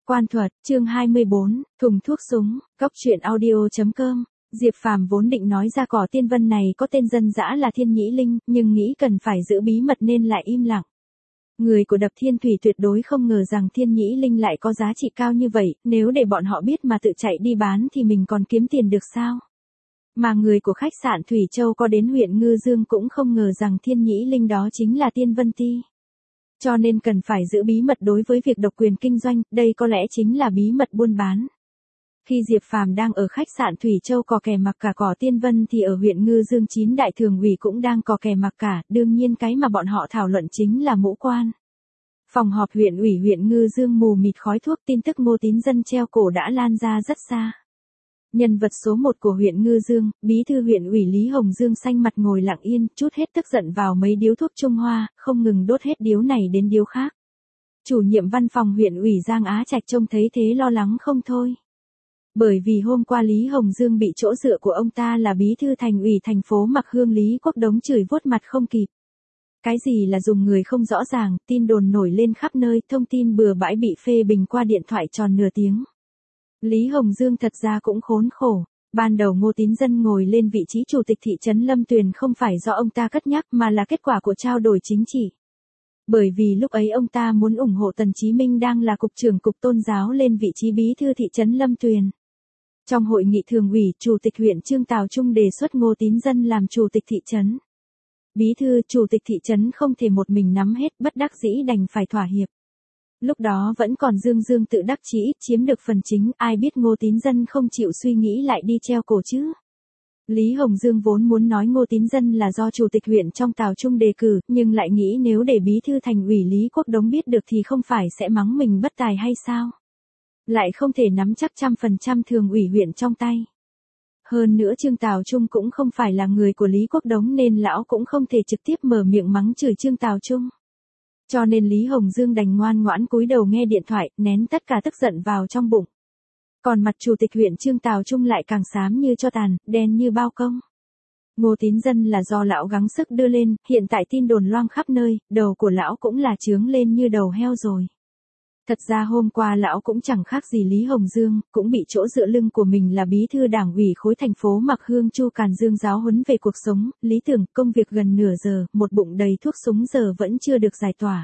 Quan thuật, chương 24, thùng thuốc súng, cóc truyện audio.com. Diệp Phàm vốn định nói ra cỏ tiên vân này có tên dân dã là Thiên Nhĩ Linh, nhưng nghĩ cần phải giữ bí mật nên lại im lặng. Người của Đập Thiên Thủy tuyệt đối không ngờ rằng Thiên Nhĩ Linh lại có giá trị cao như vậy, nếu để bọn họ biết mà tự chạy đi bán thì mình còn kiếm tiền được sao? Mà người của khách sạn Thủy Châu có đến huyện Ngư Dương cũng không ngờ rằng Thiên Nhĩ Linh đó chính là Tiên Vân Ti. Cho nên cần phải giữ bí mật đối với việc độc quyền kinh doanh, đây có lẽ chính là bí mật buôn bán. Khi Diệp Phàm đang ở khách sạn Thủy Châu cò kè mặc cả cỏ Tiên Vân thì ở huyện Ngư Dương 9 đại thường ủy cũng đang cò kè mặc cả, đương nhiên cái mà bọn họ thảo luận chính là mũ quan. Phòng họp huyện ủy huyện Ngư Dương mù mịt khói thuốc, tin tức Ngô Tín Dân treo cổ đã lan ra rất xa. Nhân vật số 1 của huyện Ngư Dương, bí thư huyện ủy Lý Hồng Dương xanh mặt ngồi lặng yên, trút hết tức giận vào mấy điếu thuốc Trung Hoa, không ngừng đốt hết điếu này đến điếu khác. Chủ nhiệm văn phòng huyện ủy Giang Á Trạch trông thấy thế lo lắng không thôi. Bởi vì hôm qua Lý Hồng Dương bị chỗ dựa của ông ta là bí thư thành ủy thành phố Mặc Hương Lý Quốc Đống chửi vuốt mặt không kịp. Cái gì là dùng người không rõ ràng, tin đồn nổi lên khắp nơi, thông tin bừa bãi bị phê bình qua điện thoại tròn nửa tiếng. Lý Hồng Dương thật ra cũng khốn khổ. Ban đầu Ngô Tín Dân ngồi lên vị trí chủ tịch thị trấn Lâm Tuyền không phải do ông ta cất nhắc mà là kết quả của trao đổi chính trị. Bởi vì lúc ấy ông ta muốn ủng hộ Tần Chí Minh đang là cục trưởng cục tôn giáo lên vị trí bí thư thị trấn Lâm Tuyền. Trong hội nghị thường ủy, chủ tịch huyện Trương Tào Trung đề xuất Ngô Tín Dân làm chủ tịch thị trấn. Bí thư, chủ tịch thị trấn không thể một mình nắm hết, bất đắc dĩ đành phải thỏa hiệp. Lúc đó vẫn còn Dương tự đắc chí chiếm được phần chính, ai biết Ngô Tín Dân không chịu suy nghĩ lại đi treo cổ chứ. Lý Hồng Dương vốn muốn nói Ngô Tín Dân là do chủ tịch huyện trong Tào Trung đề cử, nhưng lại nghĩ nếu để bí thư thành ủy Lý Quốc Đống biết được thì không phải sẽ mắng mình bất tài hay sao? Lại không thể nắm chắc 100% thường ủy huyện trong tay. Hơn nữa Trương Tào Trung cũng không phải là người của Lý Quốc Đống nên lão cũng không thể trực tiếp mở miệng mắng chửi Trương Tào Trung. Cho nên Lý Hồng Dương đành ngoan ngoãn cúi đầu nghe điện thoại, nén tất cả tức giận vào trong bụng. Còn mặt chủ tịch huyện Trương Tào Trung lại càng xám như tro tàn, đen như bao công. Ngô Tín Dân là do lão gắng sức đưa lên, hiện tại tin đồn loang khắp nơi, đầu của lão cũng là chướng lên như đầu heo rồi. Thật ra hôm qua lão cũng chẳng khác gì Lý Hồng Dương, cũng bị chỗ dựa lưng của mình là bí thư đảng ủy khối thành phố Mặc Hương Chu Càn Dương giáo huấn về cuộc sống, lý tưởng, công việc gần nửa giờ, một bụng đầy thuốc súng giờ vẫn chưa được giải tỏa.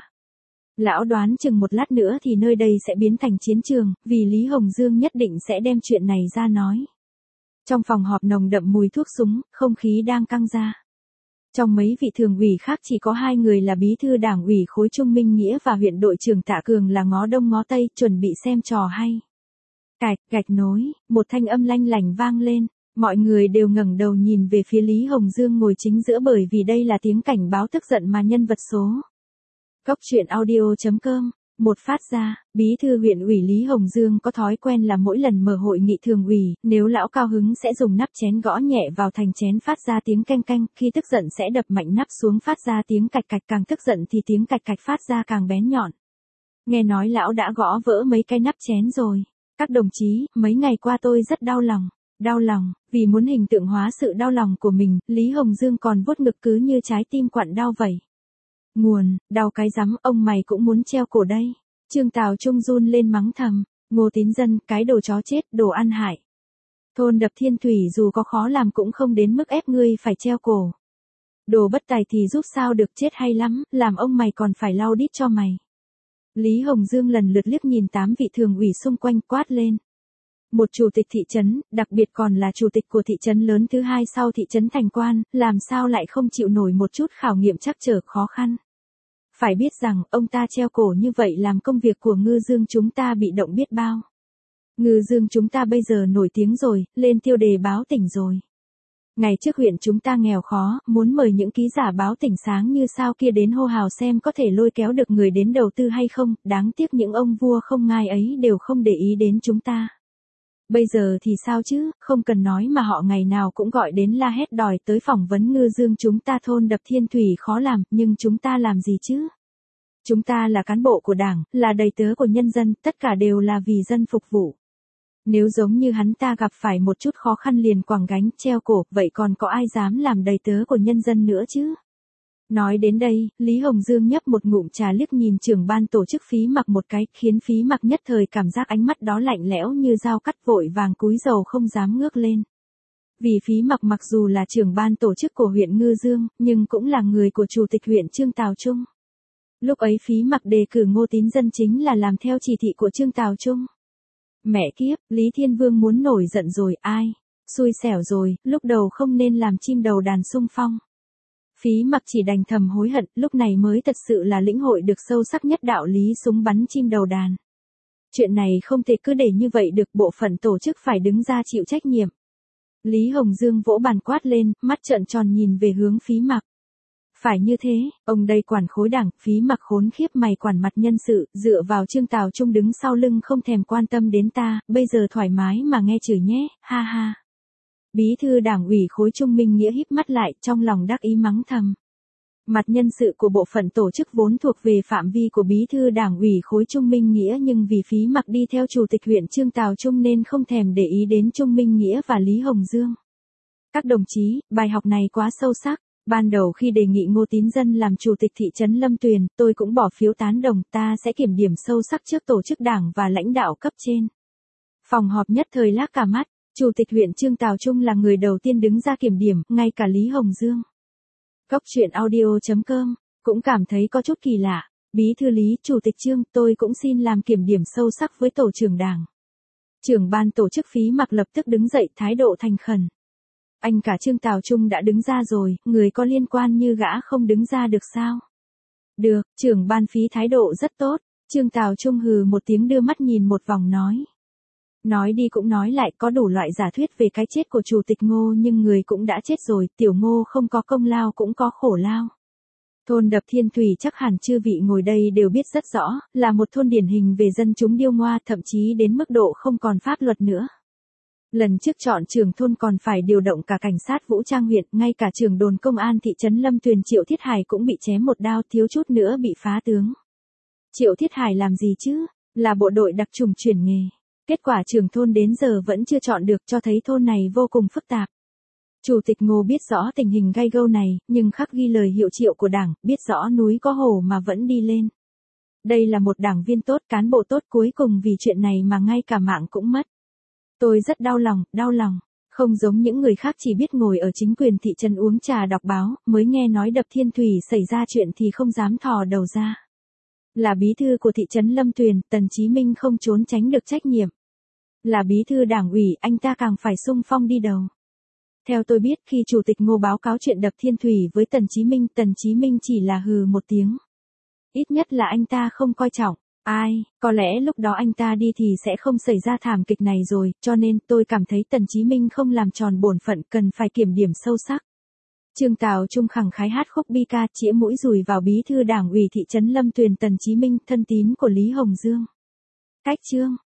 Lão đoán chừng một lát nữa thì nơi đây sẽ biến thành chiến trường, vì Lý Hồng Dương nhất định sẽ đem chuyện này ra nói. Trong phòng họp nồng đậm mùi thuốc súng, không khí đang căng ra. Trong mấy vị thường ủy khác chỉ có 2 người là bí thư đảng ủy khối Trung Minh Nghĩa và huyện đội trưởng Tạ Cường là ngó đông ngó tây, chuẩn bị xem trò hay. Cạch, gạch nối, một thanh âm lanh lảnh vang lên, mọi người đều ngẩng đầu nhìn về phía Lý Hồng Dương ngồi chính giữa bởi vì đây là tiếng cảnh báo tức giận mà nhân vật số. Cóc truyện audio.com. Một phát ra, bí thư huyện ủy Lý Hồng Dương có thói quen là mỗi lần mở hội nghị thường ủy, nếu lão cao hứng sẽ dùng nắp chén gõ nhẹ vào thành chén phát ra tiếng canh canh, khi tức giận sẽ đập mạnh nắp xuống phát ra tiếng cạch cạch, càng tức giận thì tiếng cạch cạch phát ra càng bén nhọn. Nghe nói lão đã gõ vỡ mấy cái nắp chén rồi. Các đồng chí, mấy ngày qua tôi rất đau lòng, vì muốn hình tượng hóa sự đau lòng của mình, Lý Hồng Dương còn vuốt ngực cứ như trái tim quặn đau vậy. Nguồn, đau cái rắm, ông mày cũng muốn treo cổ đây. Trương Tào Trung run lên mắng thầm, Ngô Tín Dân, cái đồ chó chết, đồ ăn hại. Thôn Đập Thiên Thủy dù có khó làm cũng không đến mức ép ngươi phải treo cổ. Đồ bất tài thì giúp sao được, chết hay lắm, làm ông mày còn phải lau đít cho mày. Lý Hồng Dương lần lượt liếc nhìn 8 vị thường ủy xung quanh quát lên. Một chủ tịch thị trấn, đặc biệt còn là chủ tịch của thị trấn lớn thứ 2 sau thị trấn Thành Quan, làm sao lại không chịu nổi một chút khảo nghiệm trắc trở khó khăn. Phải biết rằng, ông ta treo cổ như vậy làm công việc của Ngư Dương chúng ta bị động biết bao. Ngư Dương chúng ta bây giờ nổi tiếng rồi, lên tiêu đề báo tỉnh rồi. Ngày trước huyện chúng ta nghèo khó, muốn mời những ký giả báo tỉnh sáng như sao kia đến hô hào xem có thể lôi kéo được người đến đầu tư hay không, đáng tiếc những ông vua không ngai ấy đều không để ý đến chúng ta. Bây giờ thì sao chứ, không cần nói mà họ ngày nào cũng gọi đến la hét đòi tới phỏng vấn Ngư Dương chúng ta thôn Đập Thiên Thủy khó làm, nhưng chúng ta làm gì chứ? Chúng ta là cán bộ của Đảng, là đầy tớ của nhân dân, tất cả đều là vì dân phục vụ. Nếu giống như hắn ta gặp phải một chút khó khăn liền quẳng gánh treo cổ, vậy còn có ai dám làm đầy tớ của nhân dân nữa chứ? Nói đến đây, Lý Hồng Dương nhấp một ngụm trà liếc nhìn trưởng ban tổ chức Phí Mặc một cái, khiến Phí Mặc nhất thời cảm giác ánh mắt đó lạnh lẽo như dao cắt, vội vàng cúi đầu không dám ngước lên. Vì Phí Mặc mặc dù là trưởng ban tổ chức của huyện Ngư Dương, nhưng cũng là người của chủ tịch huyện Trương Tào Trung. Lúc ấy Phí Mặc đề cử Ngô Tín Dân chính là làm theo chỉ thị của Trương Tào Trung. Mẹ kiếp, Lý Thiên Vương muốn nổi giận rồi, ai? Xui xẻo rồi, lúc đầu không nên làm chim đầu đàn xung phong. Phí Mặc chỉ đành thầm hối hận, lúc này mới thật sự là lĩnh hội được sâu sắc nhất đạo lý súng bắn chim đầu đàn. Chuyện này không thể cứ để như vậy được, bộ phận tổ chức phải đứng ra chịu trách nhiệm. Lý Hồng Dương vỗ bàn quát lên, mắt trợn tròn nhìn về hướng Phí Mặc. Phải như thế, ông đây quản khối đảng, Phí Mặc khốn khiếp mày quản mặt nhân sự, dựa vào Trương Tào Trung đứng sau lưng không thèm quan tâm đến ta, bây giờ thoải mái mà nghe chửi nhé, ha ha. Bí thư đảng ủy khối Trung Minh Nghĩa híp mắt lại, trong lòng đắc ý mắng thầm. Mặt nhân sự của bộ phận tổ chức vốn thuộc về phạm vi của bí thư đảng ủy khối Trung Minh Nghĩa, nhưng vì Phí Mặc đi theo chủ tịch huyện Trương Tào Trung nên không thèm để ý đến Trung Minh Nghĩa và Lý Hồng Dương. Các đồng chí, bài học này quá sâu sắc. Ban đầu khi đề nghị Ngô Tín Dân làm chủ tịch thị trấn Lâm Tuyền, tôi cũng bỏ phiếu tán đồng, ta sẽ kiểm điểm sâu sắc trước tổ chức đảng và lãnh đạo cấp trên. Phòng họp nhất thời lác cả mắt, chủ tịch huyện Trương Tào Trung là người đầu tiên đứng ra kiểm điểm, ngay cả Lý Hồng Dương. Cốc truyện audio.com cũng cảm thấy có chút kỳ lạ. Bí thư Lý, chủ tịch Trương, tôi cũng xin làm kiểm điểm sâu sắc với tổ trưởng đảng. Trưởng ban tổ chức Phí Mặc lập tức đứng dậy, thái độ thành khẩn. Anh cả Trương Tào Trung đã đứng ra rồi, người có liên quan như gã không đứng ra được sao? Được, trưởng ban Phí thái độ rất tốt. Trương Tào Trung hừ một tiếng đưa mắt nhìn một vòng nói. Nói đi cũng nói lại, có đủ loại giả thuyết về cái chết của chủ tịch Ngô, nhưng người cũng đã chết rồi, tiểu Ngô không có công lao cũng có khổ lao. Thôn Đập Thiên Thủy chắc hẳn chư vị ngồi đây đều biết rất rõ, là một thôn điển hình về dân chúng điêu ngoa, thậm chí đến mức độ không còn pháp luật nữa. Lần trước chọn trưởng thôn còn phải điều động cả cảnh sát vũ trang huyện, ngay cả trưởng đồn công an thị trấn Lâm Tuyền Triệu Thiết Hải cũng bị chém một đao, thiếu chút nữa bị phá tướng. Triệu Thiết Hải làm gì chứ? Là bộ đội đặc chủng chuyển nghề. Kết quả trưởng thôn đến giờ vẫn chưa chọn được, cho thấy thôn này vô cùng phức tạp. Chủ tịch Ngô biết rõ tình hình gay gâu này, nhưng khắc ghi lời hiệu triệu của đảng, biết rõ núi có hổ mà vẫn đi lên. Đây là một đảng viên tốt, cán bộ tốt, cuối cùng vì chuyện này mà ngay cả mạng cũng mất. Tôi rất đau lòng, không giống những người khác chỉ biết ngồi ở chính quyền thị trấn uống trà đọc báo, mới nghe nói Đập Thiên Thủy xảy ra chuyện thì không dám thò đầu ra. Là bí thư của thị trấn Lâm Tuyền, Tần Chí Minh không trốn tránh được trách nhiệm. Là bí thư đảng ủy, anh ta càng phải xung phong đi đầu. Theo tôi biết, khi chủ tịch Ngô báo cáo chuyện Đập Thiên Thủy với Tần Chí Minh chỉ là hừ một tiếng. Ít nhất là anh ta không coi trọng. Ai, có lẽ lúc đó anh ta đi thì sẽ không xảy ra thảm kịch này rồi, cho nên tôi cảm thấy Tần Chí Minh không làm tròn bổn phận, cần phải kiểm điểm sâu sắc. Trương Tào Trung khẳng khái hát khúc bi ca, chĩa mũi dùi vào bí thư đảng ủy thị trấn Lâm Tuyền Tần Chí Minh, thân tín của Lý Hồng Dương. Cách chương